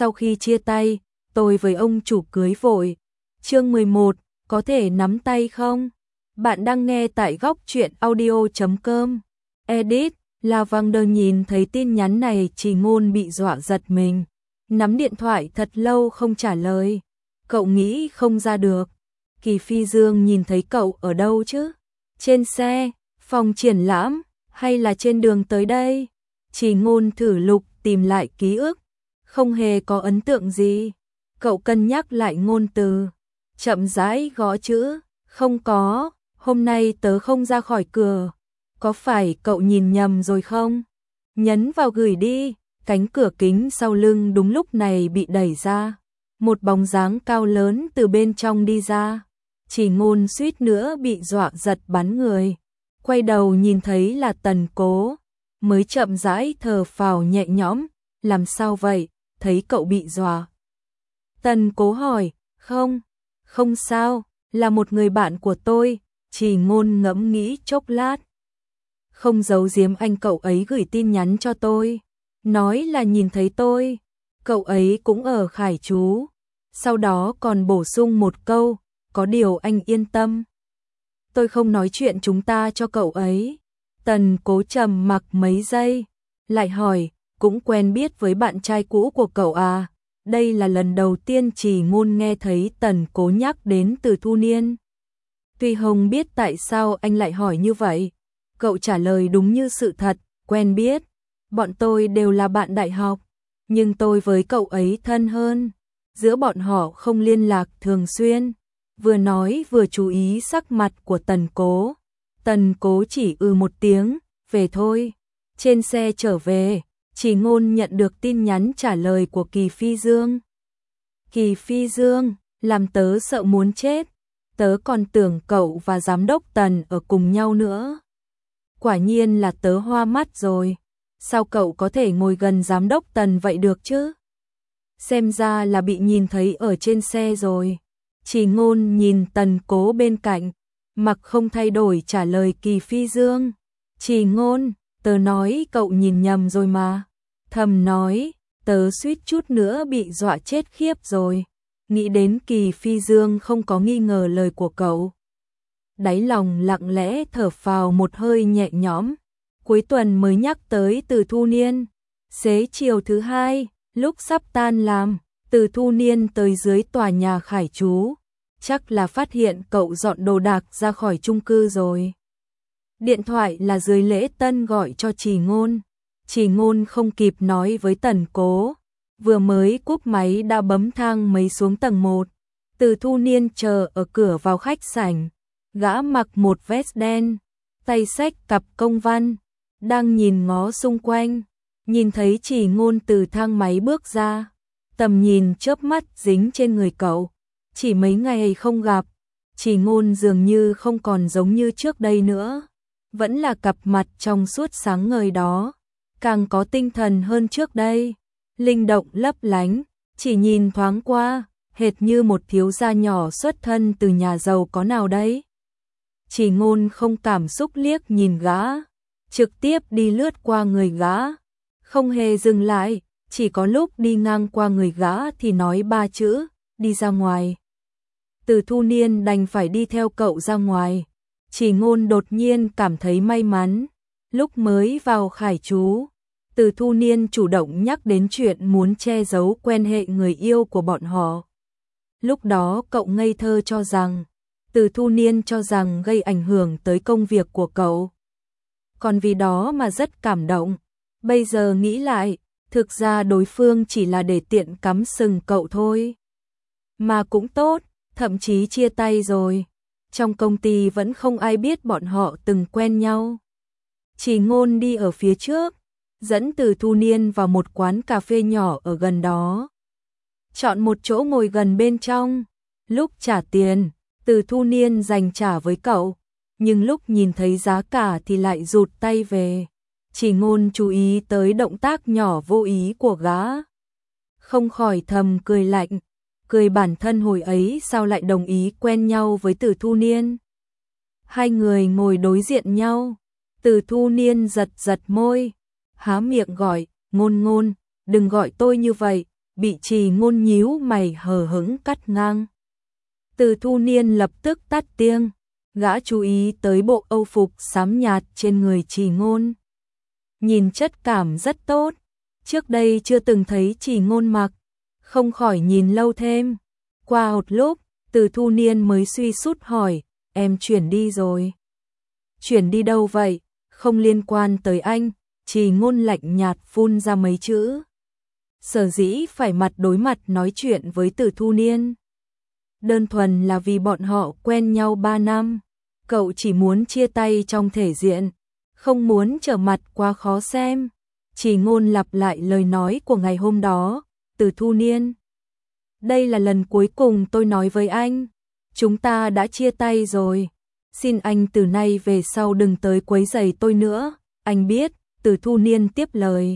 Sau khi chia tay, tôi với ông chủ cưới vội. Chương 11, có thể nắm tay không? Bạn đang nghe tại góc truyện audio.com. Edit, Lavender nhìn thấy tin nhắn này Trì Ngôn bị dọa giật mình. Nắm điện thoại thật lâu không trả lời. Cậu nghĩ không ra được. Kỳ Phi Dương nhìn thấy cậu ở đâu chứ? Trên xe, phòng triển lãm, hay là trên đường tới đây? Trì Ngôn thử lục tìm lại ký ức. Không hề có ấn tượng gì. Cậu cân nhắc lại ngôn từ. Chậm rãi gõ chữ. Không có, hôm nay tớ không ra khỏi cửa. Có phải cậu nhìn nhầm rồi không? Nhấn vào gửi đi. Cánh cửa kính sau lưng đúng lúc này bị đẩy ra. Một bóng dáng cao lớn từ bên trong đi ra. Trì Ngôn suýt nữa bị dọa giật bắn người. Quay đầu nhìn thấy là Tần Cố. Mới chậm rãi thở phào nhẹ nhõm. Làm sao vậy? Thấy cậu bị dọa. Tần Cố hỏi. Không sao, là một người bạn của tôi. Trì Ngôn ngẫm nghĩ chốc lát. Không giấu giếm anh, cậu ấy gửi tin nhắn cho tôi. Nói là nhìn thấy tôi. Cậu ấy cũng ở Khải Trú. Sau đó còn bổ sung một câu. Có điều anh yên tâm. Tôi không nói chuyện chúng ta cho cậu ấy. Tần Cố trầm mặc mấy giây. Lại hỏi, cũng quen biết với bạn trai cũ của cậu à? Đây là lần đầu tiên Trì Ngôn nghe thấy Tần Cố nhắc đến Từ Thu Niên. Tuy không biết tại sao anh lại hỏi như vậy. Cậu trả lời đúng như sự thật, quen biết. Bọn tôi đều là bạn đại học. Nhưng tôi với cậu ấy thân hơn. Giữa bọn họ không liên lạc thường xuyên. Vừa nói vừa chú ý sắc mặt của Tần Cố. Tần Cố chỉ một tiếng, về thôi. Trên xe trở về, Trì Ngôn nhận được tin nhắn trả lời của Kỳ Phi Dương. Kỳ Phi Dương, làm tớ sợ muốn chết. Tớ còn tưởng cậu và giám đốc Tần ở cùng nhau nữa. Quả nhiên là tớ hoa mắt rồi. Sao cậu có thể ngồi gần giám đốc Tần vậy được chứ? Xem ra là bị nhìn thấy ở trên xe rồi. Trì Ngôn nhìn Tần Cố bên cạnh, mặc không thay đổi trả lời Kỳ Phi Dương. Trì Ngôn, tớ nói cậu nhìn nhầm rồi mà. Thầm nói, tớ suýt chút nữa bị dọa chết khiếp rồi. Nghĩ đến Kỳ Phi Dương không có nghi ngờ lời của cậu. Đáy lòng lặng lẽ thở phào một hơi nhẹ nhõm. Cuối tuần mới nhắc tới Từ Thu Niên. Xế chiều thứ hai, lúc sắp tan làm, Từ Thu Niên tới dưới tòa nhà Khải Trú. Chắc là phát hiện cậu dọn đồ đạc ra khỏi chung cư rồi. Điện thoại là dưới lễ tân gọi cho Trì Ngôn. Trì Ngôn không kịp nói với Tần Cố. Vừa mới cúp máy đã bấm thang máy xuống tầng 1. Từ Thu Niên chờ ở cửa vào khách sảnh. Gã mặc một vest đen, tay xách cặp công văn, đang nhìn ngó xung quanh. Nhìn thấy Trì Ngôn từ thang máy bước ra. Tầm nhìn chớp mắt dính trên người cậu. Chỉ mấy ngày không gặp, Trì Ngôn dường như không còn giống như trước đây nữa. Vẫn là cặp mặt trong suốt sáng ngời đó. Càng có tinh thần hơn trước đây. Linh động lấp lánh, chỉ nhìn thoáng qua, hệt như một thiếu gia nhỏ xuất thân từ nhà giàu có nào đấy. Trì Ngôn không cảm xúc liếc nhìn gã, trực tiếp đi lướt qua người gã. Không hề dừng lại, chỉ có lúc đi ngang qua người gã thì nói 3 chữ, đi ra ngoài. Từ Thu Niên đành phải đi theo cậu ra ngoài. Trì Ngôn đột nhiên cảm thấy may mắn. Lúc mới vào Khải Trú, Từ Thu Niên chủ động nhắc đến chuyện muốn che giấu quan hệ người yêu của bọn họ. Lúc đó cậu ngây thơ cho rằng, Từ Thu Niên cho rằng gây ảnh hưởng tới công việc của cậu. Còn vì đó mà rất cảm động. Bây giờ nghĩ lại, thực ra đối phương chỉ là để tiện cắm sừng cậu thôi. Mà cũng tốt, thậm chí chia tay rồi. Trong công ty vẫn không ai biết bọn họ từng quen nhau. Trì Ngôn đi ở phía trước, dẫn Từ Thu Niên vào một quán cà phê nhỏ ở gần đó. Chọn một chỗ ngồi gần bên trong. Lúc trả tiền, Từ Thu Niên dành trả với cậu. Nhưng lúc nhìn thấy giá cả thì lại rụt tay về. Trì Ngôn chú ý tới động tác nhỏ vô ý của gã. Không khỏi thầm cười lạnh. Cười bản thân hồi ấy sao lại đồng ý quen nhau với Từ Thu Niên. Hai người ngồi đối diện nhau. Từ Thu Niên giật giật môi. Há miệng gọi, Ngôn Ngôn, đừng gọi tôi như vậy. bị Trì Ngôn nhíu mày hờ hững cắt ngang. Từ Thu Niên lập tức tắt tiếng, gã chú ý tới bộ âu phục xám nhạt trên người Trì Ngôn. Nhìn chất cảm rất tốt, trước đây chưa từng thấy Trì Ngôn mặc, không khỏi nhìn lâu thêm. Qua một lúc, Từ Thu Niên mới suy sút hỏi, em chuyển đi rồi. Chuyển đi đâu vậy? Không liên quan tới anh, Trì Ngôn lạnh nhạt phun ra mấy chữ. Sở dĩ phải mặt đối mặt nói chuyện với Từ Thu Niên, đơn thuần là vì bọn họ quen nhau 3 năm. Cậu chỉ muốn chia tay trong thể diện, không muốn trở mặt quá khó xem. Trì Ngôn lặp lại lời nói của ngày hôm đó. Từ Thu Niên, đây là lần cuối cùng tôi nói với anh, chúng ta đã chia tay rồi. Xin anh từ nay về sau đừng tới quấy rầy tôi nữa, anh biết. Từ Thu Niên tiếp lời.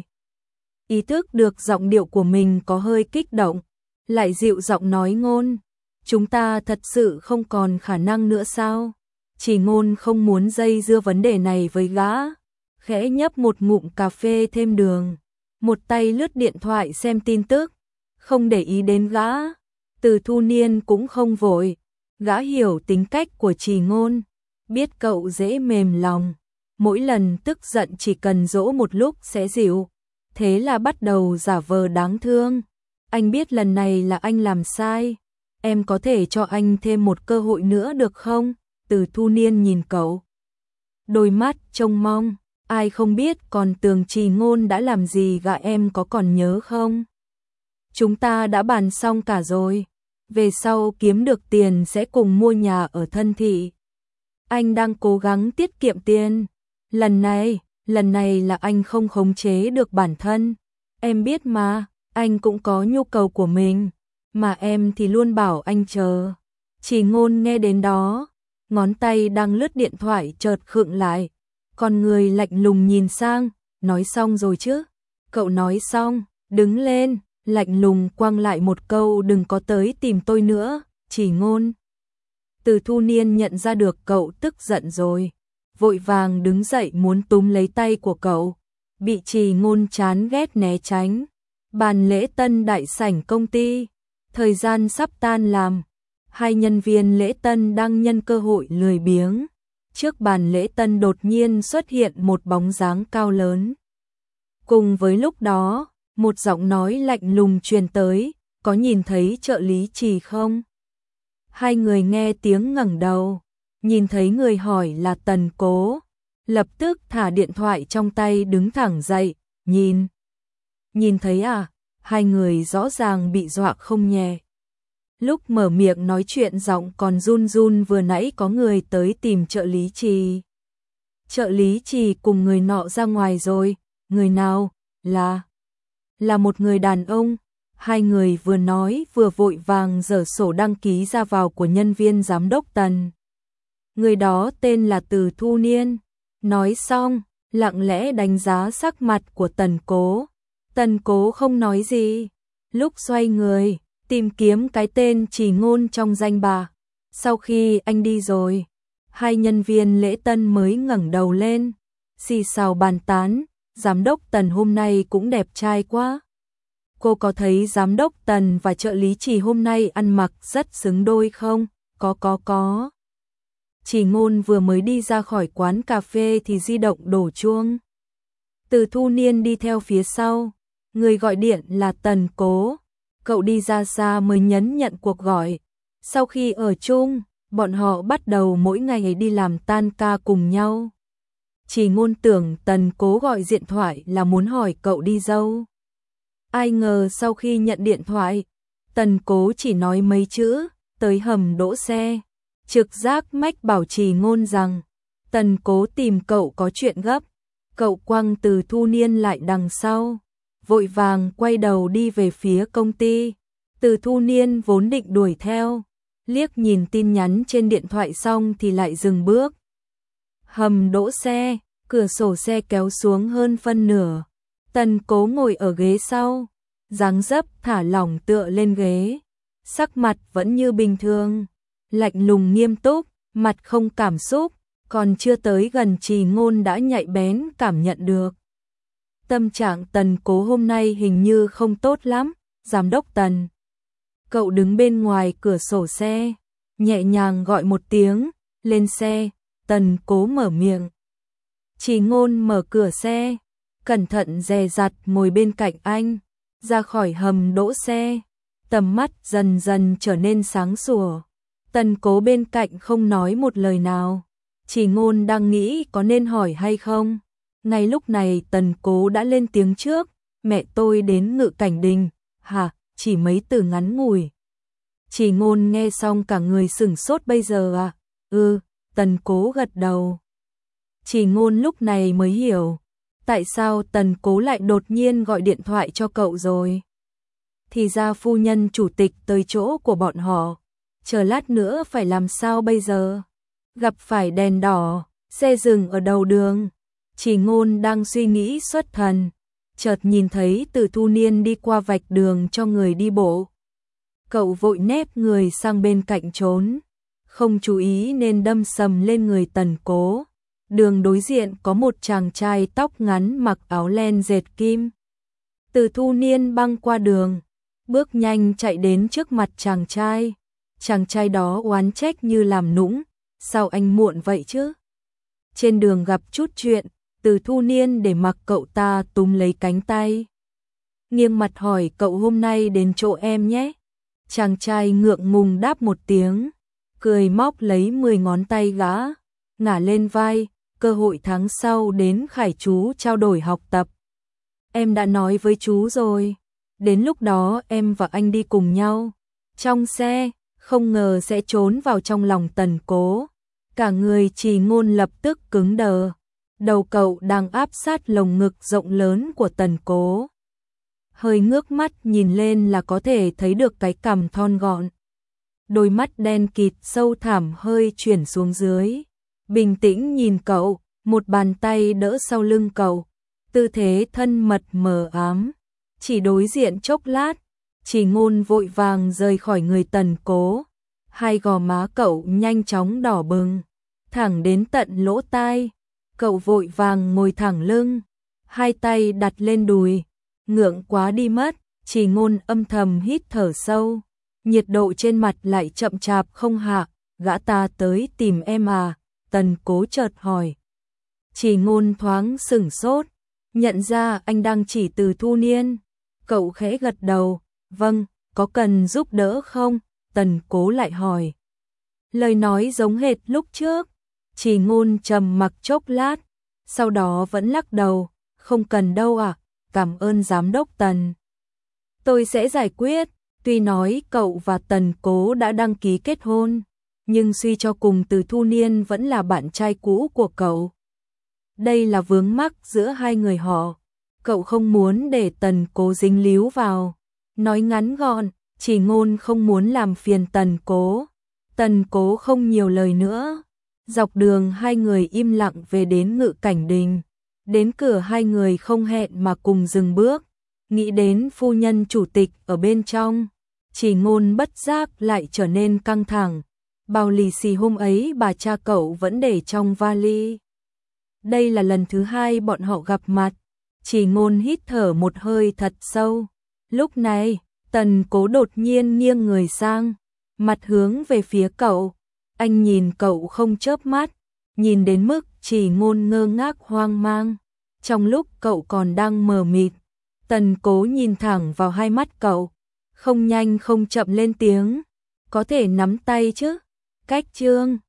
Ý thức được giọng điệu của mình có hơi kích động, lại dịu giọng nói, Ngôn, chúng ta thật sự không còn khả năng nữa sao? Trì Ngôn không muốn dây dưa vấn đề này với gã, khẽ nhấp một ngụm cà phê thêm đường, một tay lướt điện thoại xem tin tức, không để ý đến gã. Từ Thu Niên cũng không vội, gã hiểu tính cách của Trì Ngôn, biết cậu dễ mềm lòng, mỗi lần tức giận chỉ cần dỗ một lúc sẽ dịu, thế là bắt đầu giả vờ đáng thương. Anh biết lần này là anh làm sai, em có thể cho anh thêm một cơ hội nữa được không? Từ Thu Niên nhìn cậu, đôi mắt trông mong, ai không biết còn tưởng Trì Ngôn đã làm gì gạ, em có còn nhớ không? Chúng ta đã bàn xong cả rồi, về sau kiếm được tiền sẽ cùng mua nhà ở Thân Thị. Anh đang cố gắng tiết kiệm tiền, lần này là anh không khống chế được bản thân. Em biết mà, anh cũng có nhu cầu của mình, mà em thì luôn bảo anh chờ. Trì Ngôn nghe đến đó, ngón tay đang lướt điện thoại chợt khựng lại, con người lạnh lùng nhìn sang, nói xong rồi chứ? Cậu nói xong, đứng lên, lạnh lùng quăng lại một câu, đừng có tới tìm tôi nữa, Trì Ngôn. Từ Thu Niên nhận ra được cậu tức giận rồi, vội vàng đứng dậy muốn túm lấy tay của cậu, bị Trì Ngôn chán ghét né tránh. Bàn lễ tân đại sảnh công ty, thời gian sắp tan làm, hai nhân viên lễ tân đang nhân cơ hội lười biếng. Trước bàn lễ tân đột nhiên xuất hiện một bóng dáng cao lớn. Cùng với lúc đó, một giọng nói lạnh lùng truyền tới, có nhìn thấy trợ lý Trì không? Hai người nghe tiếng ngẩng đầu, nhìn thấy người hỏi là Tần Cố, lập tức thả điện thoại trong tay đứng thẳng dậy, nhìn thấy à? Hai người rõ ràng bị dọa không nhẹ. Lúc mở miệng nói chuyện giọng còn run run, vừa nãy có người tới tìm trợ lý Trì. Trợ lý Trì cùng người nọ ra ngoài rồi. Người nào? Là một người đàn ông. Hai người vừa nói vừa vội vàng giở sổ đăng ký ra vào của nhân viên giám đốc Tần. Người đó tên là Từ Thu Niên. Nói xong, lặng lẽ đánh giá sắc mặt của Tần Cố. Tần Cố không nói gì, lúc xoay người, tìm kiếm cái tên Trì Ngôn trong danh bạ. Sau khi anh đi rồi, hai nhân viên lễ tân mới ngẩng đầu lên, xì xào bàn tán, giám đốc Tần hôm nay cũng đẹp trai quá. Cô có thấy giám đốc Tần và trợ lý Trì hôm nay ăn mặc rất xứng đôi không? Có. Trì Ngôn vừa mới đi ra khỏi quán cà phê thì di động đổ chuông. Từ Thu Niên đi theo phía sau, người gọi điện là Tần Cố. Cậu đi ra xa mới nhấn nhận cuộc gọi. Sau khi ở chung, bọn họ bắt đầu mỗi ngày đi làm tan ca cùng nhau. Trì Ngôn tưởng Tần Cố gọi điện thoại là muốn hỏi cậu đi đâu. Ai ngờ sau khi nhận điện thoại, Tần Cố chỉ nói mấy chữ, tới hầm đỗ xe. Trực giác mách bảo Trì Ngôn rằng Tần Cố tìm cậu có chuyện gấp. Cậu quăng Từ Thu Niên lại đằng sau, vội vàng quay đầu đi về phía công ty. Từ Thu Niên vốn định đuổi theo, liếc nhìn tin nhắn trên điện thoại xong thì lại dừng bước. Hầm đỗ xe, cửa sổ xe kéo xuống hơn phân nửa. Tần Cố ngồi ở ghế sau, dáng dấp thả lỏng tựa lên ghế, sắc mặt vẫn như bình thường, lạnh lùng nghiêm túc, mặt không cảm xúc, còn chưa tới gần Trì Ngôn đã nhạy bén cảm nhận được. Tâm trạng Tần Cố hôm nay hình như không tốt lắm, giám đốc Tần. Cậu đứng bên ngoài cửa sổ xe, nhẹ nhàng gọi một tiếng, lên xe. Tần Cố mở miệng. Chỉ Ngôn mở cửa xe, cẩn thận dè dặt ngồi bên cạnh anh, ra khỏi hầm đỗ xe, tầm mắt dần dần trở nên sáng sủa. Tần Cố bên cạnh không nói một lời nào, Chỉ Ngôn đang nghĩ có nên hỏi hay không. Ngay lúc này Tần Cố đã lên tiếng trước, mẹ tôi đến Ngự Cảnh Đình. Hả? Chỉ mấy từ ngắn ngủi. Chỉ Ngôn nghe xong cả người sửng sốt. Bây giờ à? Tần Cố gật đầu. Chỉ Ngôn lúc này mới hiểu tại sao Tần Cố lại đột nhiên gọi điện thoại cho cậu rồi. Thì ra phu nhân chủ tịch tới chỗ của bọn họ, chờ lát nữa phải làm sao bây giờ? Gặp phải đèn đỏ, xe dừng ở đầu đường. Chỉ Ngôn đang suy nghĩ xuất thần, chợt nhìn thấy Từ Thu Niên đi qua vạch đường cho người đi bộ. Cậu vội nép người sang bên cạnh trốn, không chú ý nên đâm sầm lên người Tần Cố. Đường đối diện có một chàng trai tóc ngắn mặc áo len dệt kim. Từ Thu Niên băng qua đường, bước nhanh chạy đến trước mặt chàng trai. Chàng trai đó oán trách như làm nũng, sao anh muộn vậy chứ? Trên đường gặp chút chuyện, Từ Thu Niên để mặc cậu ta túm lấy cánh tay. Nghiêng mặt hỏi cậu hôm nay đến chỗ em nhé. Chàng trai ngượng ngùng đáp một tiếng, cười móc lấy 10 ngón tay gã, ngả lên vai, cơ hội tháng sau đến Khải chú trao đổi học tập. Em đã nói với chú rồi, đến lúc đó em và anh đi cùng nhau. Trong xe, không ngờ sẽ trốn vào trong lòng Tần Cố. Cả người Chỉ Ngôn lập tức cứng đờ. Đầu cậu đang áp sát lồng ngực rộng lớn của Tần Cố. Hơi ngước mắt nhìn lên là có thể thấy được cái cằm thon gọn. Đôi mắt đen kịt sâu thẳm hơi chuyển xuống dưới. Bình tĩnh nhìn cậu, một bàn tay đỡ sau lưng cậu. Tư thế thân mật mờ ám. Chỉ đối diện chốc lát, Chỉ Ngôn vội vàng rời khỏi người Tần Cố. Hai gò má cậu nhanh chóng đỏ bừng, thẳng đến tận lỗ tai. Cậu vội vàng ngồi thẳng lưng, hai tay đặt lên đùi. Ngượng quá đi mất. Chỉ Ngôn âm thầm hít thở sâu. Nhiệt độ trên mặt lại chậm chạp không hạ. Gã ta tới tìm em à? Tần Cố chợt hỏi. Chỉ Ngôn thoáng sửng sốt, nhận ra anh đang chỉ Từ Thu Niên. Cậu khẽ gật đầu. Vâng, có cần giúp đỡ không? Tần Cố lại hỏi. Lời nói giống hệt lúc trước. Chỉ Ngôn trầm mặc chốc lát, sau đó vẫn lắc đầu. Không cần đâu ạ, cảm ơn giám đốc Tần. Tôi sẽ giải quyết. Tuy nói cậu và Tần Cố đã đăng ký kết hôn, nhưng suy cho cùng Từ Thu Niên vẫn là bạn trai cũ của cậu. Đây là vướng mắc giữa hai người họ. Cậu không muốn để Tần Cố dính líu vào. Nói ngắn gọn, Chỉ Ngôn không muốn làm phiền Tần Cố. Tần Cố không nhiều lời nữa. Dọc đường hai người im lặng về đến Ngự Cảnh Đình. Đến cửa hai người không hẹn mà cùng dừng bước. Nghĩ đến phu nhân chủ tịch ở bên trong, Chỉ Ngôn bất giác lại trở nên căng thẳng. Bao lì xì hôm ấy bà cha cậu vẫn để trong vali. Đây là lần thứ hai bọn họ gặp mặt. Chỉ Ngôn hít thở một hơi thật sâu. Lúc này, Tần Cố đột nhiên nghiêng người sang, mặt hướng về phía cậu. Anh nhìn cậu không chớp mắt, nhìn đến mức Chỉ Ngôn ngơ ngác hoang mang. Trong lúc cậu còn đang mờ mịt, Tần Cố nhìn thẳng vào hai mắt cậu, không nhanh không chậm lên tiếng. Có thể nắm tay chứ? Cách chương